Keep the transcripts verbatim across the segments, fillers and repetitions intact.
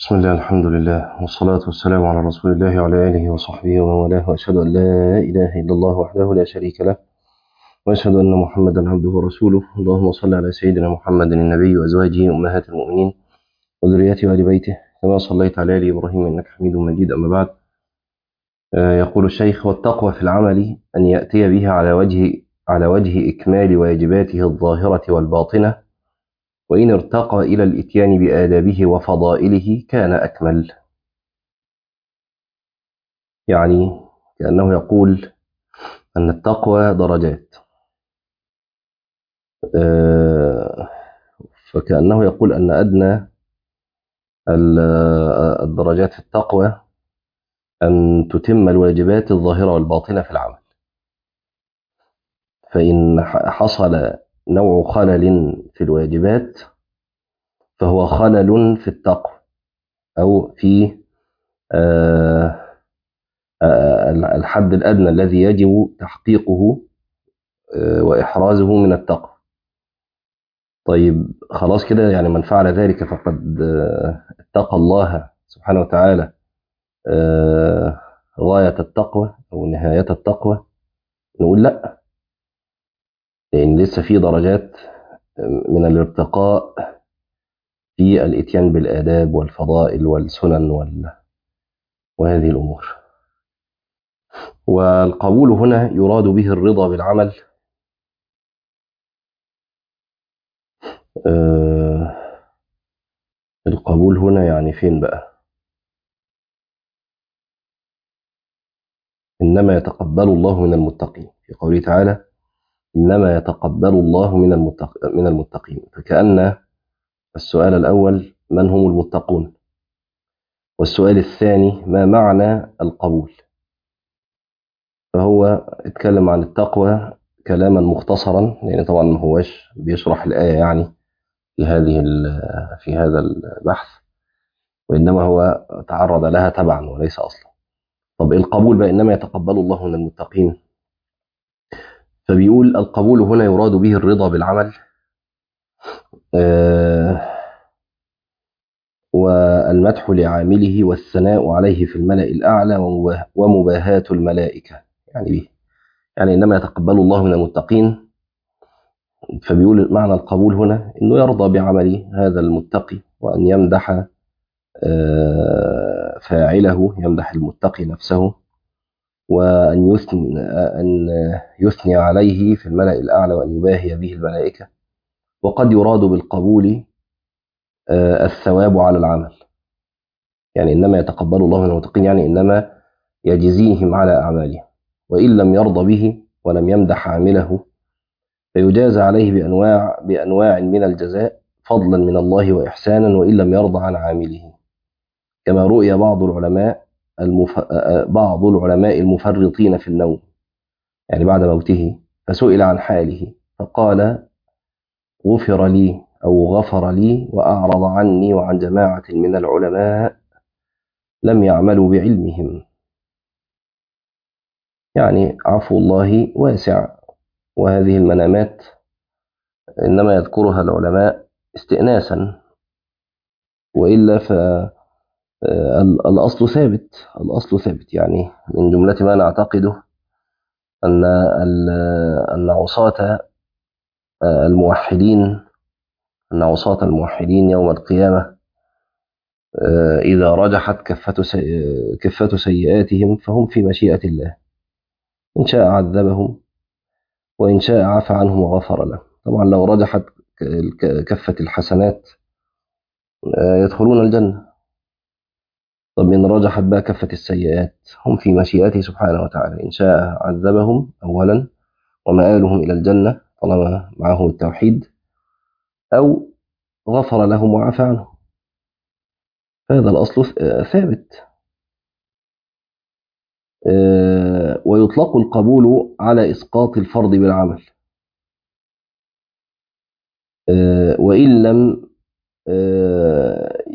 بسم الله الحمد لله والصلاة والسلام على رسول الله وعلى آله وصحبه ومن والاه، وأشهد أن لا إله إلا الله وحده لا شريك له، وأشهد أن محمدا عبده ورسوله. اللهم صل على سيدنا محمد النبي وأزواجه أمهات المؤمنين وذريته وآل بيته كما صليت على آل إبراهيم إنك حميد مجيد. أما بعد، آه، يقول الشيخ: والتقوى في العمل أن يأتي بها على وجه على وجه إكمال واجباته الظاهرة والباطنة، وإن ارتقى إلى الإتيان بآدابه وفضائله كان أكمل. يعني كأنه يقول أن التقوى درجات، آه، فكأنه يقول أن أدنى ال- آه، الدرجات في التقوى أن تتم الواجبات الظاهرة والباطنة في العمل، فإن ح- حصل نوع خلل في الواجبات فهو خلل في التقوى، أو في آه، آه، الحد الأدنى الذي يجب تحقيقه آه، وإحرازه من التقوى. طيب خلاص كده، يعني من فعل ذلك فقد آه، اتقى الله سبحانه وتعالى آه، غاية التقوى أو نهاية التقوى. نقول لا، لأن لسه في درجات من الارتقاء في الإتيان بالآداب والفضائل والسنن وال... وهذه الأمور. والقبول هنا يراد به الرضا بالعمل. آه، القبول هنا يعني فين بقى؟ إنما يتقبل الله من المتقين، في قوله تعالى: إنما يتقبل الله من المتق... من المتقين. فكأن السؤال الأول: من هم المتقون؟ والسؤال الثاني: ما معنى القبول؟ فهو اتكلم عن التقوى كلاما مختصرا، لأن طبعا ما هوش بيشرح الآية يعني في هذه ال- في هذا البحث، وإنما هو تعرض لها تبعا وليس أصلا. طب القبول بقى، إنما يتقبل الله من المتقين، فبيقول القبول هنا يراد به الرضا بالعمل، آه، والمدح لعامله والثناء عليه في الملأ الأعلى ومباه- ومباهاة الملائكة يعني به. يعني إنما يتقبل الله من المتقين، فبيقول معنى القبول هنا أنه يرضى بعمل هذا المتقي، وأن يمدح آه، فاعله، يمدح المتقي نفسه، وأن يثني أن يثني عليه في الملأ الأعلى، وأن يباهي به الملائكة. وقد يراد بالقبول آه، الثواب على العمل، يعني إنما يتقبل الله من المتقين، يعني إنما يجزيهم على أعمالهم. وإن لم يرضى به ولم يمدح عامله فيجازى عليه بأنواع بأنواع من الجزاء فضلا من الله وإحسانا، وإن لم يرضى عن عامله. كما رؤي بعض العلماء المف... بعض العلماء المفرطين في النوم، يعني بعد موته، فسئل عن حاله فقال: غفر لي أو غفر لي وأعرض عني وعن جماعة من العلماء لم يعملوا بعلمهم. يعني عفو الله واسع، وهذه المنامات إنما يذكرها العلماء استئناسا، وإلا فالأصل ثابت. الأصل ثابت، يعني من جملة ما نعتقده أن أن عصاة الموحدين أن عصاة الموحدين يوم القيامة إذا رجحت كفة سي- كفة سيئاتهم فهم في مشيئة الله، إن شاء عذبهم وإن شاء عفى عنهم وغفر لهم. طبعا لو رجحت ك- كفة الحسنات يدخلون الجنة. طب إن رجحت بقى كفة السيئات، هم في مشيئته سبحانه وتعالى، إن شاء عذبهم أولا ومآلهم إلى الجنة طالما معهم التوحيد، أو غفر لهم وعفى عنهم. هذا الأصل ثابت. آه، ويطلق القبول على إسقاط الفرض بالعمل، آه، وإن لم آه،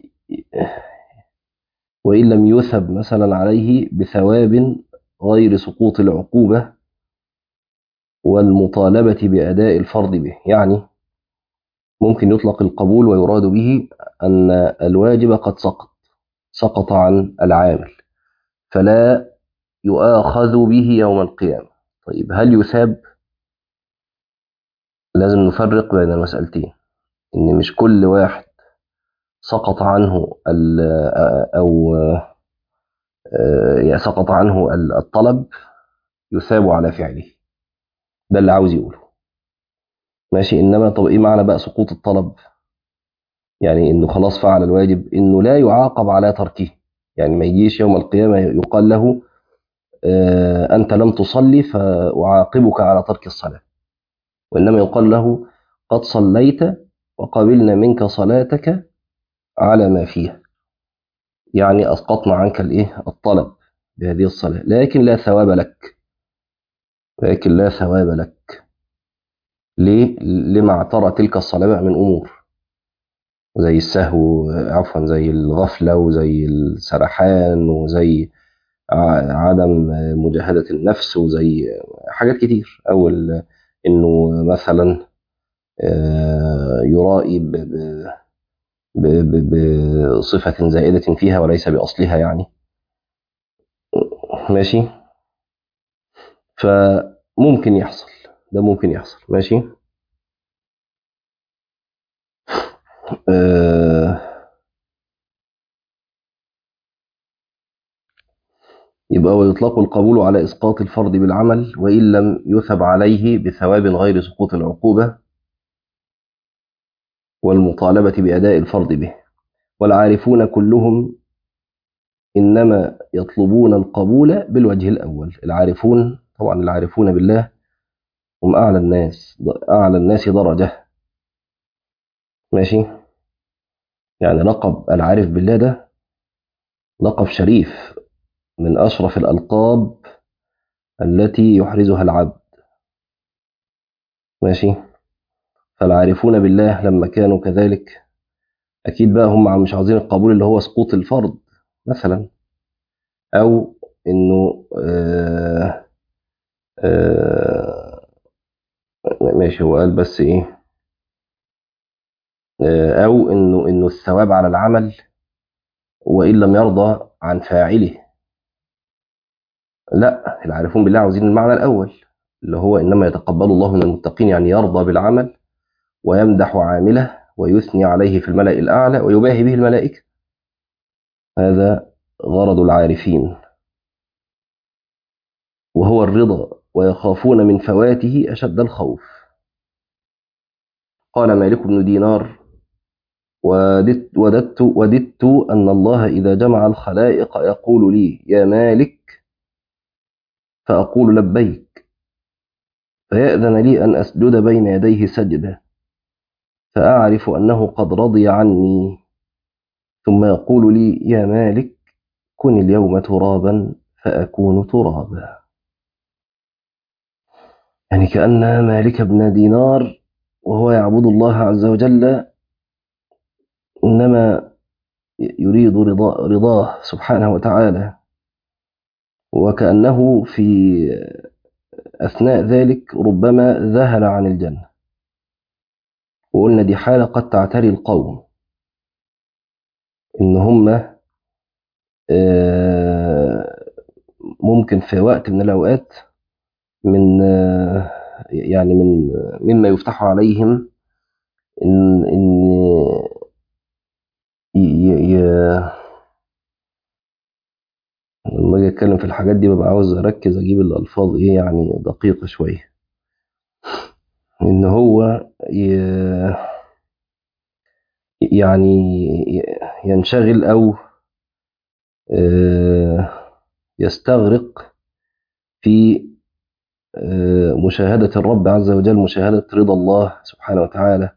وإن لم يثب مثلا عليه بثواب غير سقوط العقوبة والمطالبة بأداء الفرض به. يعني ممكن يطلق القبول ويراد به أن الواجب قد سقط، سقط عن العامل فلا يؤاخذ به يوم القيامة. طيب هل يثاب؟ لازم نفرق بين المسألتين، إن مش كل واحد سقط عنه أو سقط عنه الطلب يثاب على فعله، ده اللي عاوز يقوله. ماشي. إنما طب إيه معنى بقى سقوط الطلب؟ يعني إنه خلاص فعل الواجب، إنه لا يعاقب على تركه. يعني ما يجيش يوم القيامة يقال له أنت لم تصلي فأعاقبك على ترك الصلاة، وإنما يقال له قد صليت وقبلنا منك صلاتك على ما فيها، يعني أسقطنا عنك الإيه الطلب بهذه الصلاة، لكن لا ثواب لك. لكن لا ثواب لك ليه؟ لما اعترى تلك الصلاة من أمور زي السهو، عفوا زي الغفلة وزي السرحان وزي عدم مجاهدة النفس وزي حاجات كتير، أو إنه مثلا يرائي بصفة زائدة فيها وليس بأصلها يعني. ماشي. فممكن يحصل، ده ممكن يحصل. ماشي. آه يبقى ويطلق القبول على إسقاط الفرض بالعمل وإن لم يثب عليه بثواب غير سقوط العقوبة والمطالبة بأداء الفرض به. والعارفون كلهم إنما يطلبون القبول بالوجه الأول. العارفون طبعا العارفون بالله هم أعلى الناس أعلى الناس درجة. ماشي. يعني لقب العارف بالله ده لقب شريف من أشرف الألقاب التي يحرزها العبد. ماشي. فالعارفون بالله لما كانوا كذلك أكيد بقى هم مش عاوزين القبول اللي هو سقوط الفرض مثلا، أو إنه آه آه ماشي هو قال بس إيه آه أو إنه إنه الثواب على العمل وإن لم يرضى عن فاعله. لا، العارفون بالله عاوزين المعنى الأول اللي هو إنما يتقبل الله من المتقين، يعني يرضى بالعمل ويمدح عامله ويثني عليه في الملأ الأعلى ويباهي به الملائكة. هذا غرض العارفين، وهو الرضا، ويخافون من فواته أشد الخوف. قال مالك بن دينار وددت, وددت, وددت أن الله إذا جمع الخلائق يقول لي يا مالك فأقول لبيك، فيأذن لي أن أسجد بين يديه سجدة فأعرف أنه قد رضي عني، ثم يقول لي يا مالك كن اليوم ترابا فأكون ترابا. يعني كأن مالك بن دينار وهو يعبد الله عز وجل إنما يريد رضا رضاه سبحانه وتعالى، وكأنه في أثناء ذلك ربما ذهل عن الجنة. وقلنا دي حالة قد تعتري القوم، إن هم ممكن في وقت من الأوقات من يعني من مما يفتح عليهم إن إن ي- ي- لما أجي أتكلم في الحاجات دي ببقى عاوز أركز أجيب الألفاظ إيه يعني دقيقة شوية. إن هو ي- يعني ينشغل أو يستغرق في مشاهدة الرب عز وجل، مشاهدة رضا الله سبحانه وتعالى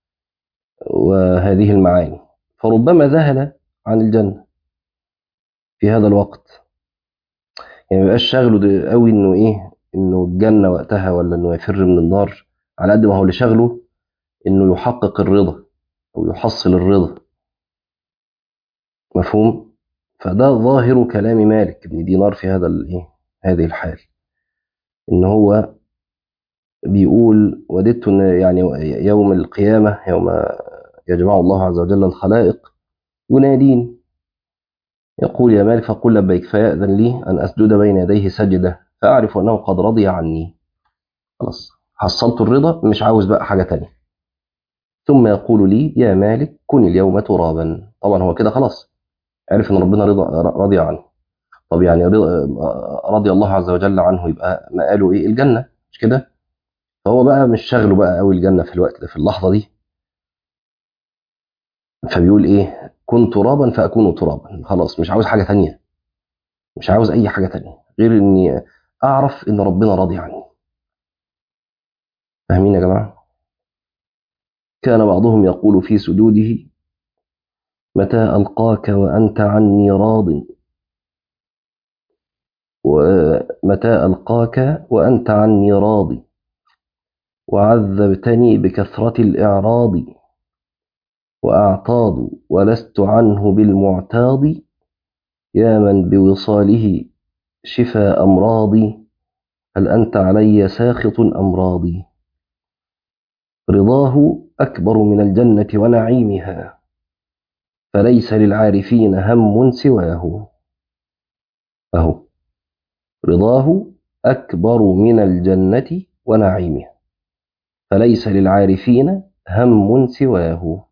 وهذه المعاني، فربما ذهل عن الجنة في هذا الوقت. يعني ميبقاش شغله قوي إنه إيه إنه الجنة وقتها ولا إنه يفر من النار، على قد ما هو اللي شغله إنه يحقق الرضا أو يحصل الرضا. مفهوم؟ فده ظاهر كلام مالك بن دينار في هذا الإيه هذه الحال، إن هو بيقول وددت إن يعني يوم القيامة يوم يجمع الله عز وجل الخلائق ينادين يقول يا مالك فقل لبيك فيأذن لي أن أسجد بين يديه سجدة فأعرف أنه قد رضي عني. خلاص حصلت الرضا، مش عاوز بقى حاجة تانية. ثم يقول لي يا مالك كن اليوم ترابا. طبعا هو كده خلاص عرف ان ربنا رضا رضي عنه. طب يعني رضي الله عز وجل عنه، يبقى مقاله ايه؟ الجنة، مش كده؟ فهو بقى مش شاغله بقى قوي الجنة في الوقت ده، في اللحظة دي. فبيقول ايه؟ كن ترابا فأكون ترابا. خلاص مش عاوز حاجة تانية، مش عاوز اي حاجة تانية غير اني اعرف ان ربنا راضي عني. فاهمين يا جماعة؟ كان بعضهم يقول في سجوده متى ألقاك وأنت عني راض، ومتى ألقاك وأنت عني راضي، وعذبتني بكثرة الإعراض، وأعتاض ولست عنه بالمعتاض، يا من بوصاله شفى أمراضي، هل أنت علي ساخط أم راضي. رضاه أكبر من الجنة ونعيمها، فليس للعارفين هم سواه. أهو رضاه أكبر من الجنة ونعيمها، فليس للعارفين هم سواه.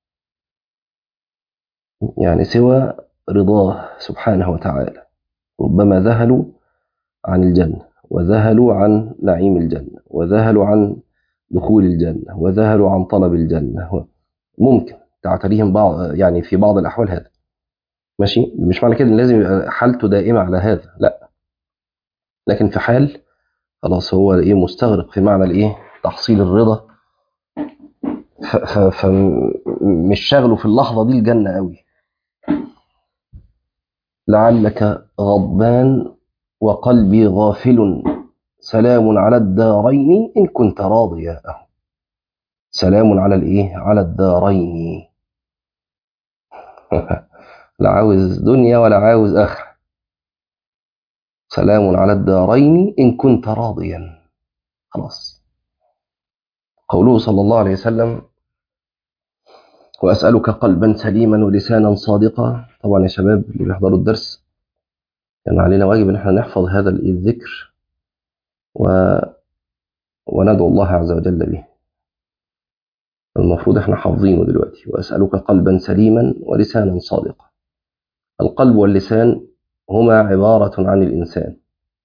يعني سوى رضاه سبحانه وتعالى. ربما ذهلوا عن الجنة، وذهلوا عن نعيم الجنة، وذهلوا عن دخول الجنة، وذهلوا عن طلب الجنة. ممكن تعتريهم بعض، يعني في بعض الأحوال هذا ماشي، مش معنى كده إن لازم يبقى حالته دائمة على هذا، لا. لكن في حال خلاص هو ايه؟ مستغرق في معنى الايه؟ تحصيل الرضا، فمش شاغله في اللحظة دي الجنة قوي. لعلك غضبان وقلبي غافل، سلام على الدارين إن كنت راضيا. سلام على الإيه؟ على الدارين. لا عاوز دنيا ولا عاوز آخرة. سلام على الدارين إن كنت راضيا. خلاص. قوله صلى الله عليه وسلم وأسألك قلبا سليما ولسانا صادقا. طبعا يا شباب اللي بيحضروا الدرس كان يعني علينا واجب ان احنا نحفظ هذا الذكر و... وندعو الله عز وجل به. المفروض احنا حافظينه دلوقتي. وأسألك قلبا سليما ولسانا صادقا. القلب واللسان هما عبارة عن الإنسان،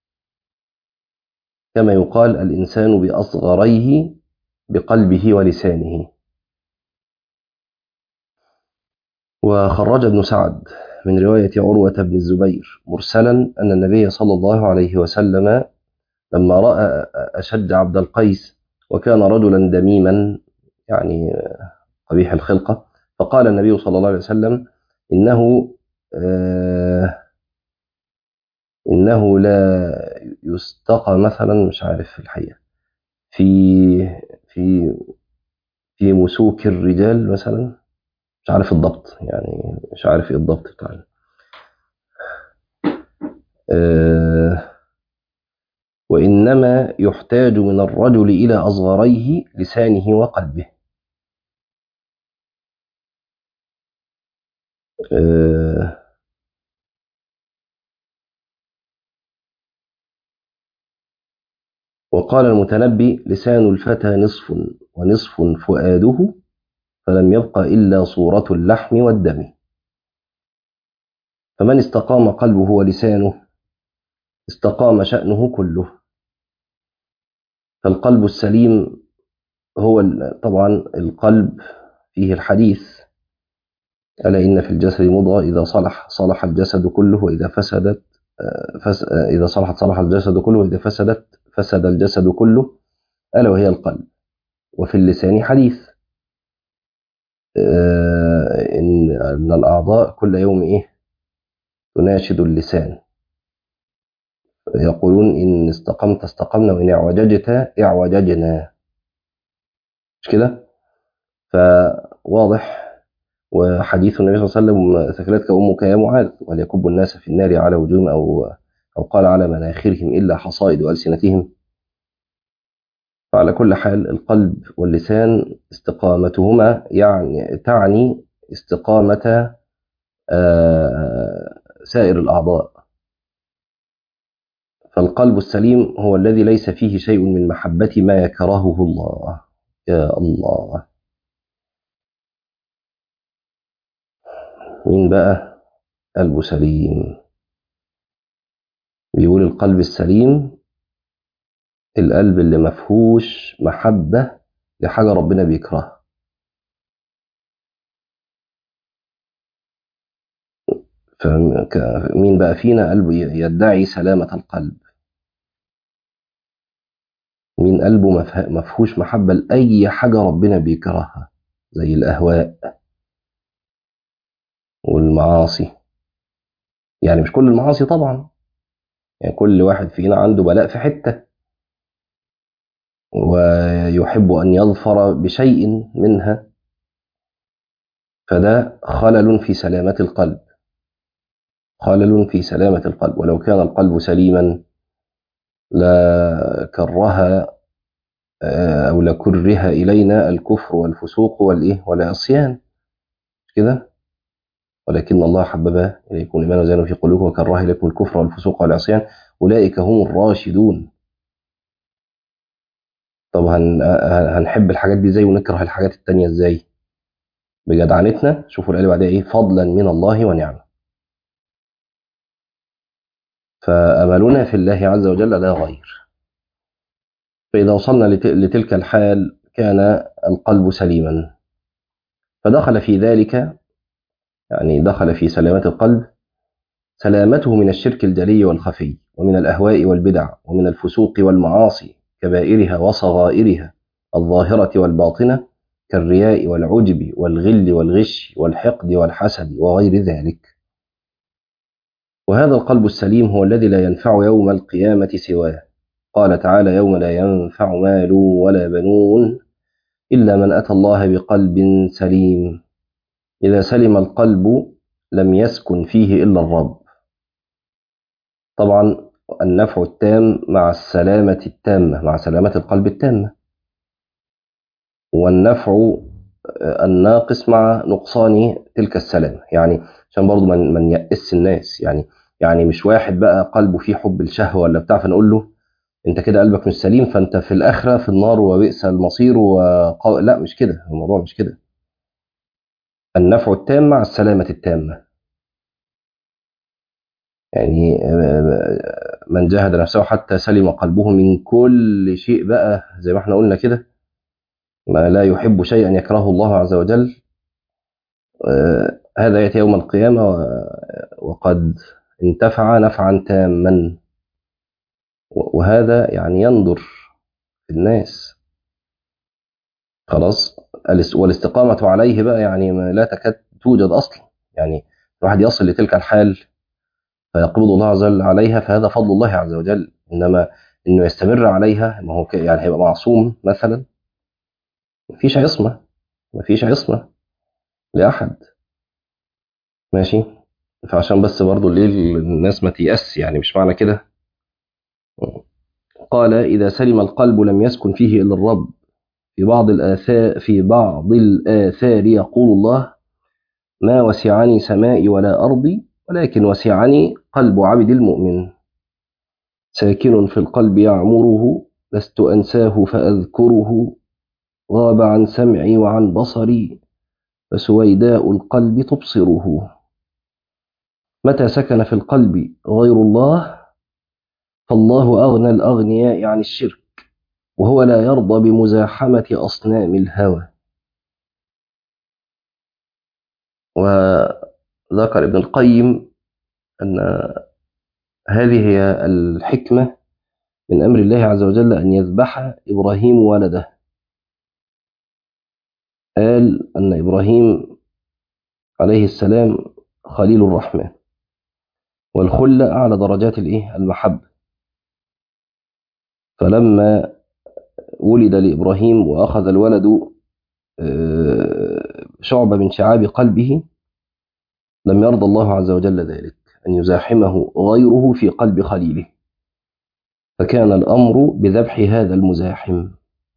كما يقال الإنسان بأصغريه بقلبه ولسانه. وخرج ابن سعد من رواية عروة بن الزبير مرسلا أن النبي صلى الله عليه وسلم لما رأى أشج عبد القيس وكان رجلا دميما يعني قبيح الخلقة، فقال النبي صلى الله عليه وسلم إنه آه إنه لا يستقى مثلا، مش عارف الحقيقة، في في في مسوك الرجال مثلا، مش عارف الضبط، يعني مش عارف ايه الضبط بتاعنا. آه وإنما يحتاج من الرجل إلى أصغريه لسانه وقلبه. آه وقال المتنبي لسان الفتى نصف ونصف فؤاده، فلم يبق إلا صورة اللحم والدم. فمن استقام قلبه ولسانه استقام شأنه كله. فالقلب السليم هو طبعا القلب فيه الحديث ألا إن في الجسد مضغة إذا صلح صلح الجسد كله وإذا فسدت فس إذا صلحت صلح الجسد كله وإذا فسدت فسد الجسد كله، ألا وهي القلب. وفي اللسان حديث إن أن الأعضاء كل يوم إيه؟ تناشد اللسان، يقولون إن استقمت استقمنا وإن اعوججت اعوججنا، مش كده؟ فواضح. وحديث النبي صلى الله عليه وسلم ثكلتك أمك يا معاذ وليكب الناس في النار على وجوههم أو أو قال على مناخرهم إلا حصائد ألسنتهم. فعلى كل حال القلب واللسان استقامتهما يعني تعني استقامة سائر الأعضاء. فالقلب السليم هو الذي ليس فيه شيء من محبة ما يكرهه الله. يا الله، مين بقى قلبه سليم؟ بيقول القلب السليم القلب اللي مفهوش محبة لحاجة ربنا بيكرهها. فمين بقى فينا قلبه يدعي سلامة القلب؟ مين قلبه مفهوش محبة لأي حاجة ربنا بيكرهها، زي الأهواء والمعاصي؟ يعني مش كل المعاصي طبعا، يعني كل واحد فينا عنده بلاء في حتة، ويحب أن يظفر بشيء منها، فده خلل في سلامة القلب، خلل في سلامة القلب. ولو كان القلب سليما لكره أو لكره إلينا الكفر والفسوق والإيه والعصيان كده. ولكن الله حبب إليكم الإيمان وزينه في قلوبكم وكره إليكم الكفر والفسوق والعصيان أولئك هم الراشدون. طب هن... هنحب الحاجات دي ازاي ونكره الحاجات التانية ازاي؟ بجدعنتنا. شوفوا الآية بعدها إيه؟ فضلا من الله ونعمة. فأملنا في الله عز وجل لا غير. فإذا وصلنا لت... لتلك الحال كان القلب سليما، فدخل في ذلك، يعني دخل في سلامة القلب سلامته من الشرك الجلي والخفي، ومن الأهواء والبدع، ومن الفسوق والمعاصي كبائرها وصغائرها الظاهرة والباطنة، كالرياء والعجب والغل والغش والحقد والحسد وغير ذلك. وهذا القلب السليم هو الذي لا ينفع يوم القيامة سواه. قال تعالى: يوم لا ينفع مال ولا بنون إلا من أتى الله بقلب سليم. إذا سلم القلب لم يسكن فيه إلا الرب. طبعا النفع التام مع السلامة التامة، مع سلامة القلب التامة، والنفع الناقص مع نقصان تلك السلامة. يعني عشان برضو من من يأس الناس، يعني يعني مش واحد بقى قلبه فيه حب الشهوة ولا بتاع فنقول له انت كده قلبك مش سليم فانت في الآخرة في النار وبئس المصير وقو... لا، مش كده الموضوع، مش كده. النفع التام مع السلامة التامة. يعني من جاهد نفسه حتى سلم قلبه من كل شيء بقى، زي ما احنا قلنا كده، ما لا يحب شيئا يكرهه الله عز وجل، آه هذا يأتي يوم القيامة وقد انتفع نفعا تاما. وهذا يعني ينظر في الناس خلاص. والاستقامة عليه بقى يعني ما لا تكاد توجد أصلا. يعني الواحد يصل لتلك الحال فيقبض الله عز وجل عليها، فهذا فضل الله عز وجل. إنما إنه يستمر عليها، ما هو يعني هيبقى معصوم مثلا، مفيش عصمة، مفيش عصمة لأحد. ماشي. فعشان بس برضو ليه الناس ما تيأس، يعني مش معنى كده. قال: إذا سلم القلب لم يسكن فيه إلا الرب. في بعض الآثار في بعض الآثار يقول الله: ما وسعني سمائي ولا أرضي، ولكن وسعني قلب عبد المؤمن. ساكن في القلب يعمره، لست أنساه فأذكره. غاب عن سمعي وعن بصري، فسويداء القلب تبصره. متى سكن في القلب غير الله فالله أغنى الأغنياء عن الشرك، وهو لا يرضى بمزاحمة أصنام الهوى. وذكر ابن القيم أن هذه هي الحكمة من أمر الله عز وجل أن يذبح إبراهيم ولده. قال أن إبراهيم عليه السلام خليل الرحمن، والخلة أعلى درجات الإيه؟ المحبة. فلما ولد لإبراهيم وأخذ الولد شعبة من شعاب قلبه، لم يرضى الله عز وجل ذلك، أن يزاحمه غيره في قلب خليله، فكان الأمر بذبح هذا المزاحم.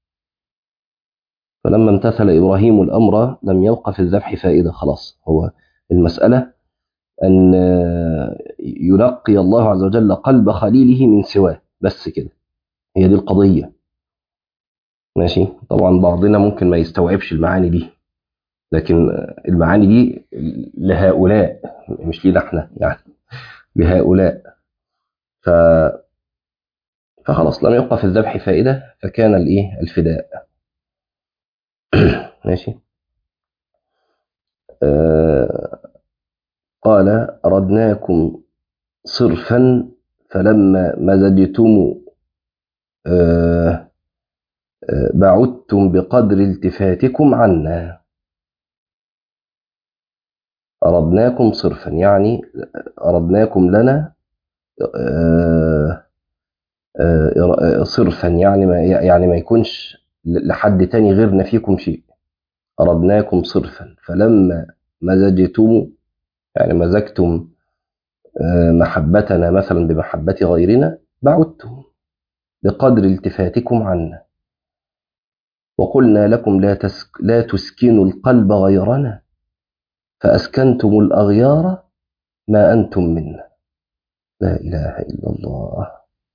فلما امتثل إبراهيم الأمر لم يبق في الذبح فائدة، خلاص. هو المسألة أن ينقي الله عز وجل قلب خليله من سواه، بس كده، هي دي القضية. ماشي. طبعا بعضنا ممكن ما يستوعبش المعاني دي، لكن المعاني دي لهؤلاء، مش لينا احنا يعني، لهؤلاء. ف... فخلاص لم يبقى في الذبح فائدة، فكان الايه الفداء. ماشي. آه قال أردناكم صرفا فلما مزجتم آه آه بعدتم بقدر التفاتكم عنا. أردناكم صرفا يعني أردناكم لنا آه آه صرفا، يعني ما يعني ما يكونش لحد تاني غيرنا فيكم شيء. أردناكم صرفا فلما مزجتم، يعني مزجتم محبتنا مثلا بمحبة غيرنا، بعدتم بقدر التفاتكم عنا. وقلنا لكم لا, تسك لا تسكنوا القلب غيرنا فأسكنتم الأغيار ما أنتم منا. لا إله إلا الله.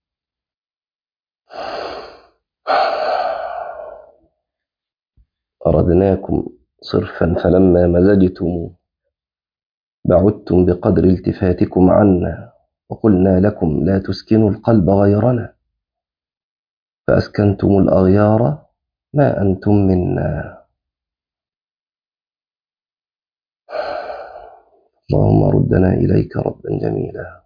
أردناكم صرفا فلما مزجتم بعدتم بقدر التفاتكم عنا. وقلنا لكم لا تسكنوا القلب غيرنا فأسكنتم الأغيار ما أنتم منا. اللهم ردنا إليك ردا جميلا.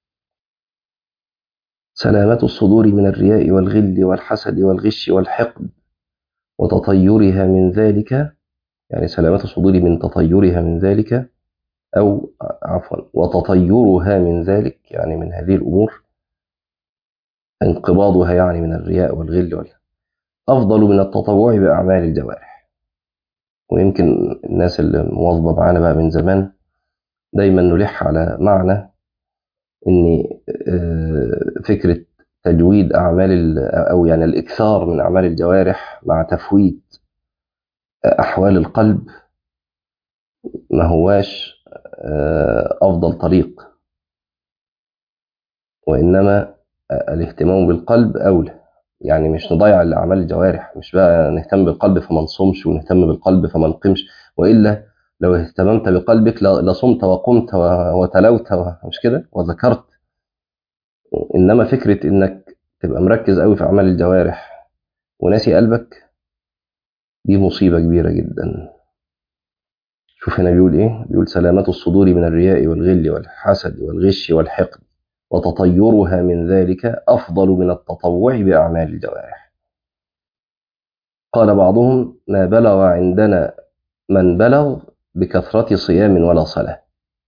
سلامة الصدور من الرياء والغل والحسد والغش والحقد وتطيرها من ذلك، يعني سلامة الصدور من تطيرها من ذلك، أو عفوا وتطيرها من ذلك يعني من هذه الأمور، انقباضها يعني من الرياء والغل والحسد، أفضل من التطوع بأعمال الجوارح. ويمكن الناس اللي مواظبة معانا بقى من زمان دايما نلح على معنى ان فكرة تجويد اعمال او يعني الاكثار من اعمال الجوارح مع تفويت احوال القلب ما هواش افضل طريق، وانما الاهتمام بالقلب اولى. يعني مش نضيع الاعمال الجوارح، مش بقى نهتم بالقلب فما نصومش ونهتم بالقلب فما نقيمش، والا لو اهتممت بقلبك لصمت وقمت وتلوت، مش كده، وذكرت. انما فكره انك تبقى مركز قوي في اعمال الجوارح وناسي قلبك، دي مصيبه كبيره جدا. شوف هنا بيقول ايه، بيقول سلامة الصدور من الرياء والغل والحسد والغش والحقد وتطيرها من ذلك افضل من التطوع باعمال الجوارح. قال بعضهم ما بلغ عندنا من بلغ بكثرة صيام ولا صلاة.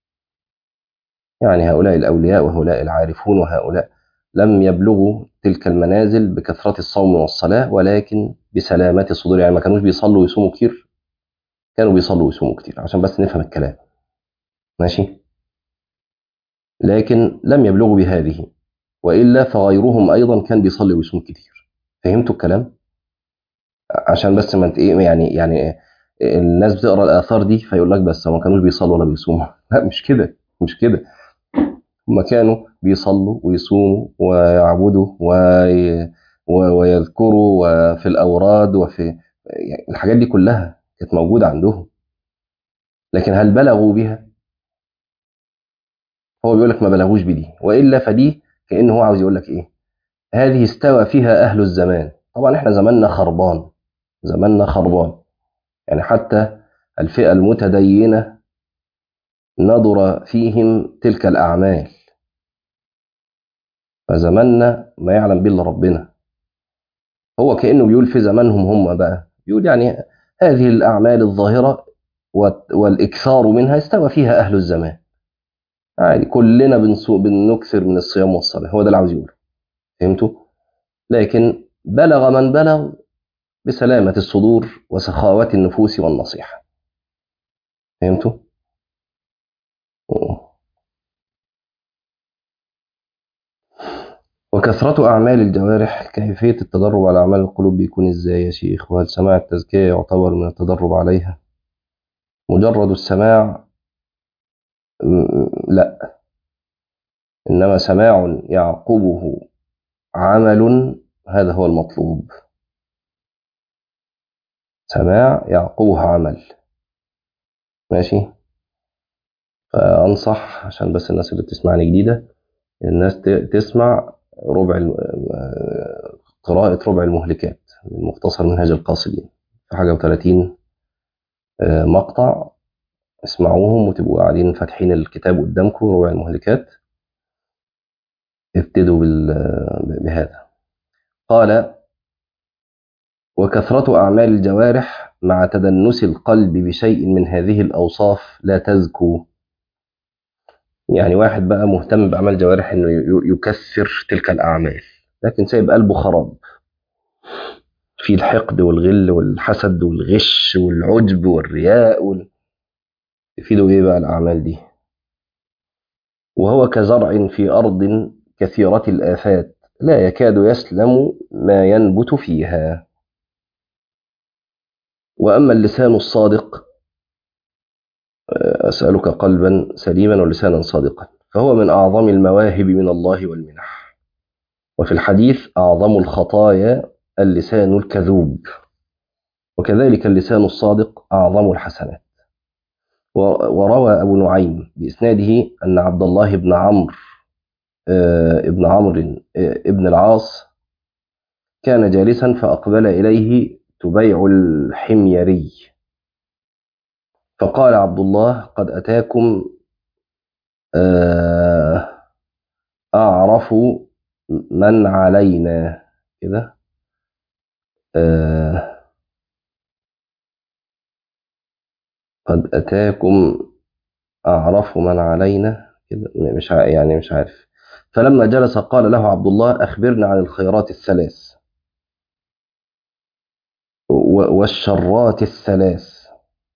يعني هؤلاء الأولياء وهؤلاء العارفون وهؤلاء لم يبلغوا تلك المنازل بكثرة الصوم والصلاة، ولكن بسلامة الصدور. يعني ما كانوش بيصلوا ويصوموا كتير، كانوا بيصلوا ويصوموا كتير، عشان بس نفهم الكلام. ماشي. لكن لم يبلغوا بهذه، وإلا فغيرهم أيضا كان بيصلي ويصوم كتير. فهمتوا الكلام؟ عشان بس ما ايه يعني يعني الناس بتقرا الآثار دي فيقول لك بس ما كانوش بيصلوا ولا بيصوموا. لا، مش كده، مش كده. هم كانوا بيصلوا ويصوموا ويعبدوا وي... ويذكروا وفي الأوراد وفي يعني الحاجات دي كلها كانت موجودة عندهم، لكن هل بلغوا بها؟ هو بيقول لك ما بلغوش بدي، وإلا فدي كأنه هو عاوز يقول لك إيه، هذه استوى فيها أهل الزمان. طبعا إحنا زماننا خربان، زماننا خربان. يعني حتى الفئة المتدينة نظر فيهم تلك الأعمال، فزماننا ما يعلم به إلا ربنا. هو كأنه بيقول في زمانهم هم بقى، بيقول يعني هذه الأعمال الظاهرة والإكثار منها استوى فيها أهل الزمان. عادي كلنا بنكثر من الصيام والصلاة، هو ده اللي عاوز يقوله. فهمتوا؟ لكن بلغ من بلغ بسلامة الصدور وسخاوة النفوس والنصيحة. فهمتوا؟ وكثرة أعمال الجوارح، كيفية التدرب على أعمال القلوب بيكون إزاي يا شيخ؟ وهل سماع التزكية يعتبر من التدرب عليها؟ مجرد السماع لا، إنما سماع يعقبه عمل هذا هو المطلوب. سماع يعقبه عمل. ماشي. فأنصح عشان بس الناس اللي بتسمعني جديدة، الناس تسمع ربع الم- قراءة ربع المهلكات من مختصر منهاج القاصدين، في حاجة وثلاثين مقطع. اسمعوهم وتبقوا قاعدين فاتحين الكتاب قدامكم، ربع المهلكات. ابتدوا بال- بهذا. قال: وكثرة أعمال الجوارح مع تدنس القلب بشيء من هذه الأوصاف لا تزكو. يعني واحد بقى مهتم بأعمال الجوارح إنه ي- يكثر تلك الأعمال، لكن سايب قلبه خراب في الحقد والغل والحسد والغش والعجب والرياء وال... يفيدوا إيه بقى الأعمال دي؟ وهو كزرع في أرض كثيرة الآفات لا يكاد يسلم ما ينبت فيها. وأما اللسان الصادق، أسألك قلبا سليما ولسانا صادقا، فهو من أعظم المواهب من الله والمنح. وفي الحديث: أعظم الخطايا اللسان الكذوب، وكذلك اللسان الصادق أعظم الحسنات. وروى أبو نعيم بإسناده أن عبد الله بن عمرو آه، ابن عمرو آه، ابن العاص كان جالسا فأقبل إليه تبيع الحميري، فقال عبد الله: قد أتاكم آه، أعرف من علينا كده. آه، قد أتاكم أعرف من علينا كده، مش ع- يعني مش عارف. فلما جلس قال له عبد الله: أخبرنا عن الخيرات الثلاث و- والشرات الثلاث.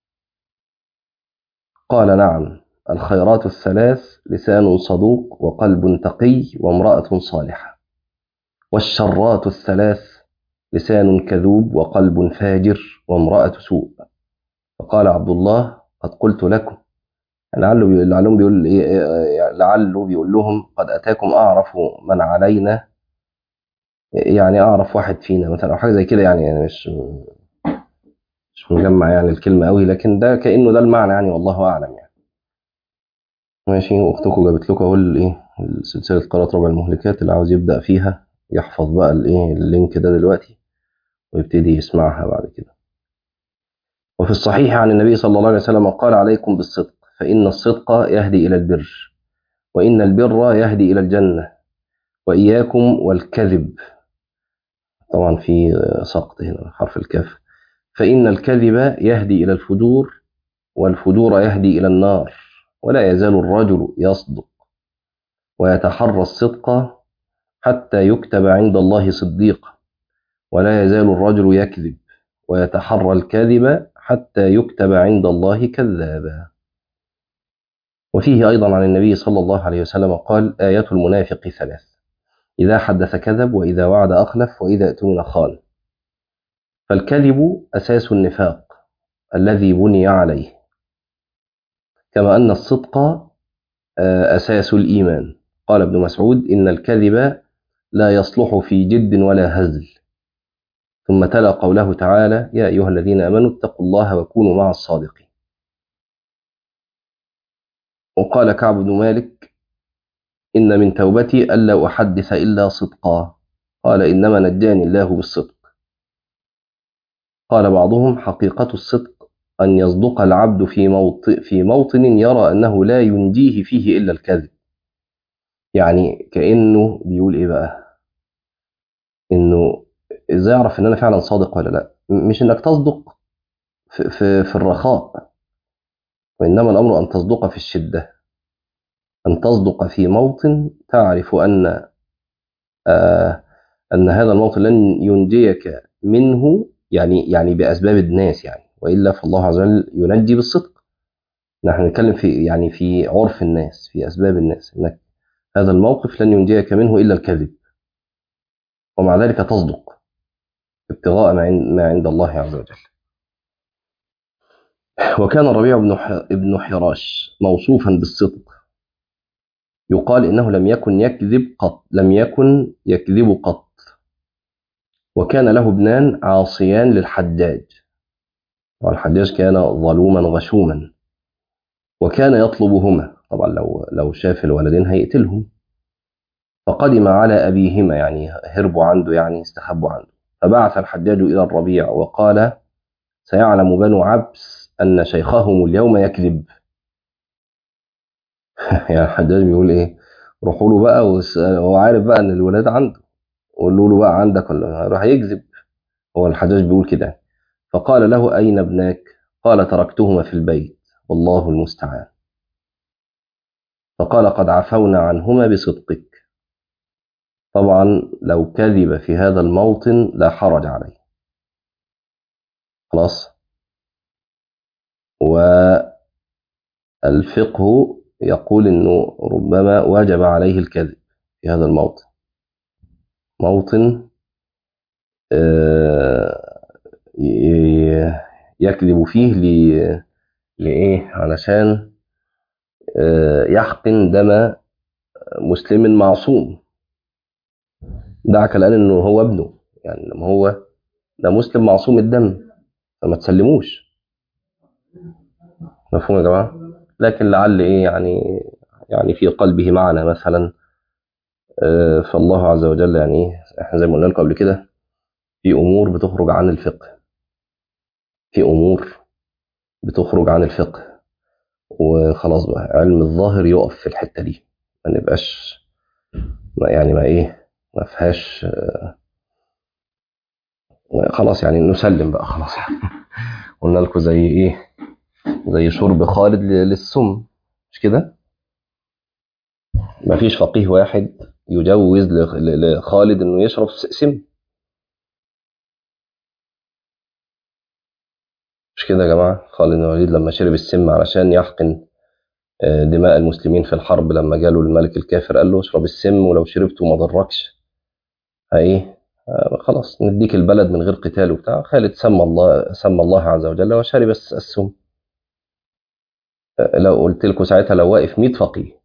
قال: نعم، الخيرات الثلاث: لسان صدوق، وقلب تقي، وامرأة صالحة. والشرات الثلاث: لسان كذوب، وقلب فاجر، وامرأة سوء. فقال عبد الله: قد قلت لكم. لعله بي- لعلهم بيقول ايه إيه- لعله بيقول لهم: قد اتاكم اعرف من علينا، يعني اعرف واحد فينا مثلا، او حاجه زي كده يعني. يعني مش مش مجمع يعني الكلمه قوي، لكن ده كانه ده المعنى يعني، والله اعلم يعني. ماشي. واختكم جابت لكم اهو الايه، سلسله قراءه ربع المهلكات، اللي عاوز يبدا فيها يحفظ بقى الايه اللينك ده دلوقتي، ويبتدي يسمعها بعد كده. وفي الصحيح عن النبي صلى الله عليه وسلم قال: عليكم بالصدق، فإن الصدق يهدي إلى البر، وإن البر يهدي إلى الجنة، وإياكم والكذب. طبعا في سقط هنا حرف الكاف. فإن الكذب يهدي إلى الفجور، والفجور يهدي إلى النار. ولا يزال الرجل يصدق ويتحرى الصدق حتى يكتب عند الله صديقا، ولا يزال الرجل يكذب ويتحرى الكذب حتى يكتب عند الله كذابا. وفيه أيضا عن النبي صلى الله عليه وسلم قال: آية المنافق ثلاث: إذا حدث كذب، وإذا وعد أخلف، وإذا اؤتمن خان. فالكذب أساس النفاق الذي بني عليه، كما أن الصدق أساس الإيمان. قال ابن مسعود: إن الكذب لا يصلح في جد ولا هزل. ثم تلا قوله تعالى: يا أيها الذين آمنوا اتقوا الله وكونوا مع الصادقين. وقال كعب بن مالك: إن من توبتي ألا أحدث إلا صدقا. قال: إنما نجاني الله بالصدق. قال بعضهم: حقيقة الصدق أن يصدق العبد في موطن, في موطن يرى أنه لا ينجيه فيه إلا الكذب. يعني كأنه بيقول إيه بقى؟ إنه إزاي أعرف إن أنا فعلا صادق ولا لا؟ مش إنك تصدق في, في, في الرخاء، وإنما الأمر أن تصدق في الشدة. أن تصدق في موطن تعرف أن آه أن هذا الموطن لن ينجيك منه، يعني يعني بأسباب الناس يعني، وإلا فالله عز وجل ينجي بالصدق. نحن نتكلم في يعني في عرف الناس، في أسباب الناس، إنك هذا الموقف لن ينجيك منه إلا الكذب، ومع ذلك تصدق ابتغاء ما عند, ما عند الله عز وجل. وكان ربيع بن ابن حراش موصوفا بالصدق، يقال إنه لم يكن يكذب قط لم يكن يكذب قط وكان له ابنان عاصيان للحجاج، والحجاج كان ظلوما غشوما، وكان يطلبهما، طبعا لو لو شاف الولدين هيقتلهم، فقدم على أبيهما، يعني هربوا عنده، يعني استخبوا عنده. فبعث الحجاج إلى الربيع وقال: سيعلم بنو عبس أن شيخهم اليوم يكذب. يعني الحجاج بيقول إيه؟ روحوا له بقى، وهو عارف بقى أن الولاد عنده، قولوا له بقى عندك ولا راح يكذب. هو الحجاج بيقول كده. فقال له: أين ابناك؟ قال: تركتهما في البيت والله المستعان. فقال: قد عفونا عنهما بصدقك. طبعا لو كذب في هذا الموطن لا حرج عليه، خلاص. والفقه يقول انه ربما وجب عليه الكذب في هذا الموطن، موطن آه، ي- يكذب فيه ل- لإيه؟ علشان آه، يحقن دم مسلم معصوم. دعك الآن انه هو ابنه، يعني لما هو ده مسلم معصوم الدم فما تسلموش. مفهوم يا جماعة؟ لكن لعل ايه يعني، يعني في قلبه معنى مثلا، آه، فالله عز وجل يعني ايه، احنا زي ما قلنا لكم قبل كده، في امور بتخرج عن الفقه، في امور بتخرج عن الفقه، وخلاص بقى علم الظاهر يقف في الحتة دي، ما نبقاش ما يعني ما ايه ما فيهاش، خلاص يعني نسلم بقى خلاص. قلنا لكم زي ايه، زي شرب خالد للسم، مش كده؟ ما فيش فقيه واحد يجوز لخالد انه يشرب سم، مش كده يا جماعة؟ خالد بن الوليد لما شرب السم علشان يحقن آه، دماء المسلمين في الحرب، لما جاله الملك الكافر قال له: اشرب السم ولو شربته ما ضركش، ايه آه، خلاص نديك البلد من غير قتال وبتاع. خالد سمى الله سمى الله عز وجل وشرب السم. آه، لو قلت لكم ساعتها لو واقف مية فقيه،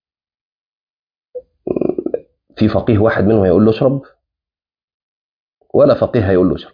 في فقيه واحد منهم هيقول له اشرب؟ ولا فقيه هيقول له اشرب.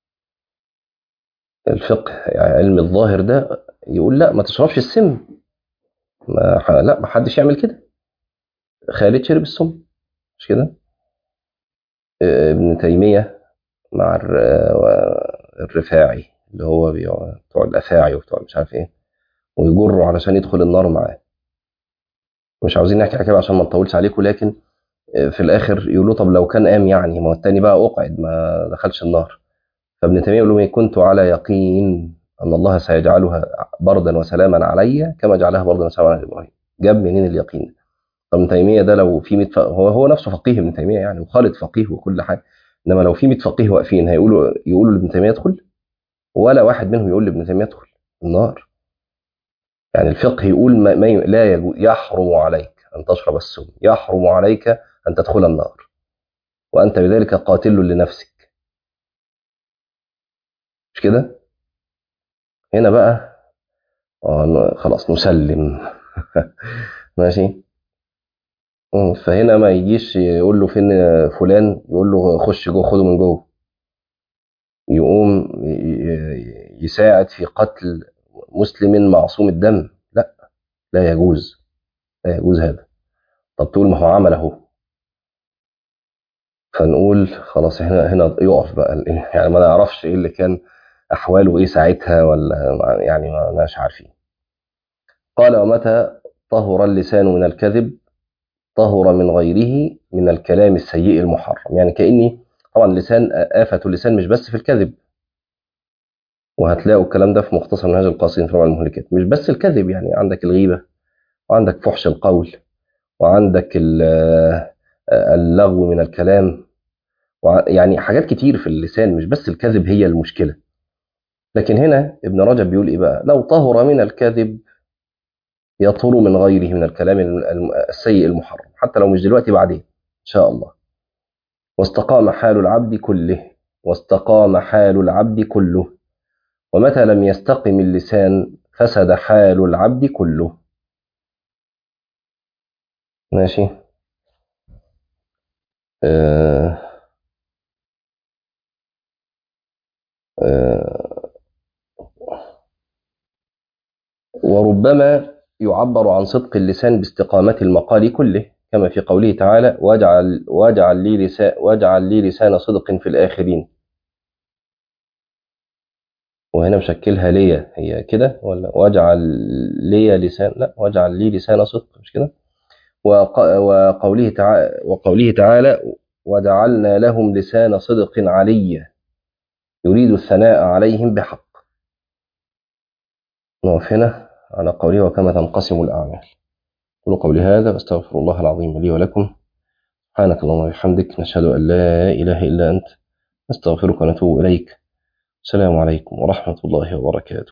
الفقه يعني علم الظاهر ده يقول لا ما تشربش السم، ما ح- لا ما حدش يعمل كده. خالد شرب السم، مش كده؟ آه، ابن تيمية مع الر- الرفاعي اللي هو بيوع- بتوع الافاعي وبتوع مش عارف ايه، ويجروا علشان يدخل النار معاه. مش عاوزين نحكي حكايه عشان ما نطولش عليكم، لكن آه، في الاخر يقولوا: طب لو كان قام، يعني ما هو التاني بقى اقعد ما دخلش النار. فابن تيميه يقول لهم: إيه، كنت على يقين ان الله سيجعلها بردا وسلاما علي كما جعلها بردا وسلاما على ابراهيم. جاب منين اليقين ده؟ طب ابن تيميه ده لو في مية ف... هو هو نفسه فقيه ابن تيميه يعني، وخالد فقيه وكل حاجه، انما لو في مية فقيه واقفين هيقولوا يقولوا لابن تيميه ادخل؟ ولا واحد منهم يقول لابن تيميه ادخل النار. يعني الفقه يقول ما ما ي- لا يجوز، يحرم عليك ان تشرب السم، يحرم عليك ان تدخل النار، وانت بذلك قاتل لنفسك، مش كده؟ هنا بقى آه ن- خلاص نسلم. ماشي. مم، فهنا ما يجيش يقول له فين فلان، يقول له خش جوه خده من جوه، يقوم ي- ي- يساعد في قتل مسلم معصوم الدم، لا، لا يجوز، لا يجوز هذا. طب تقول ما هو عمل اهو، فنقول خلاص هنا هنا يقف بقى ال- يعني ما نعرفش ايه اللي كان احواله ايه ساعتها، ولا يعني ما ناش عارفين. قال: ومتى طهر اللسان من الكذب طهر من غيره من الكلام السيء المحرم. يعني كأني طبعا اللسان، آفة اللسان مش بس في الكذب، وهتلاقوا الكلام ده في مختصر منهاج القاصدين في ربع المهلكات. مش بس الكذب، يعني عندك الغيبة، وعندك فحش القول، وعندك ال- آه، اللغو من الكلام، وع- يعني حاجات كتير في اللسان، مش بس الكذب هي المشكلة. لكن هنا ابن رجب بيقول ايه بقى: لو طهر من الكذب يطهر من غيره من الكلام الم- الم- السيء المحرم، حتى لو مش دلوقتي بعدين ان شاء الله. واستقام حال العبد كله، واستقام حال العبد كله، ومتى لم يستقم اللسان فسد حال العبد كله. ماشي. آه آه وربما يعبر عن صدق اللسان باستقامة المقال كله، كما في قوله تعالى: واجعل واجعل لي لسان واجعل لي لسان صدق في الآخرين. وهنا مشكلها ليا هي كده، ولا واجعل لي لسان؟ لا، واجعل لي لسان صدق، مش كده. وق... وقوله تعالى وقوله تعالى: وجعلنا لهم لسان صدق عليا يريد الثناء عليهم بحق. نقف هنا على قوله: وكما تنقسم الأعمال. قولوا قولي هذا واستغفر الله العظيم لي ولكم. سبحانك اللهم وبحمدك، نشهد أن لا إله إلا أنت، نستغفرك ونتوب إليك. السلام عليكم ورحمة الله وبركاته.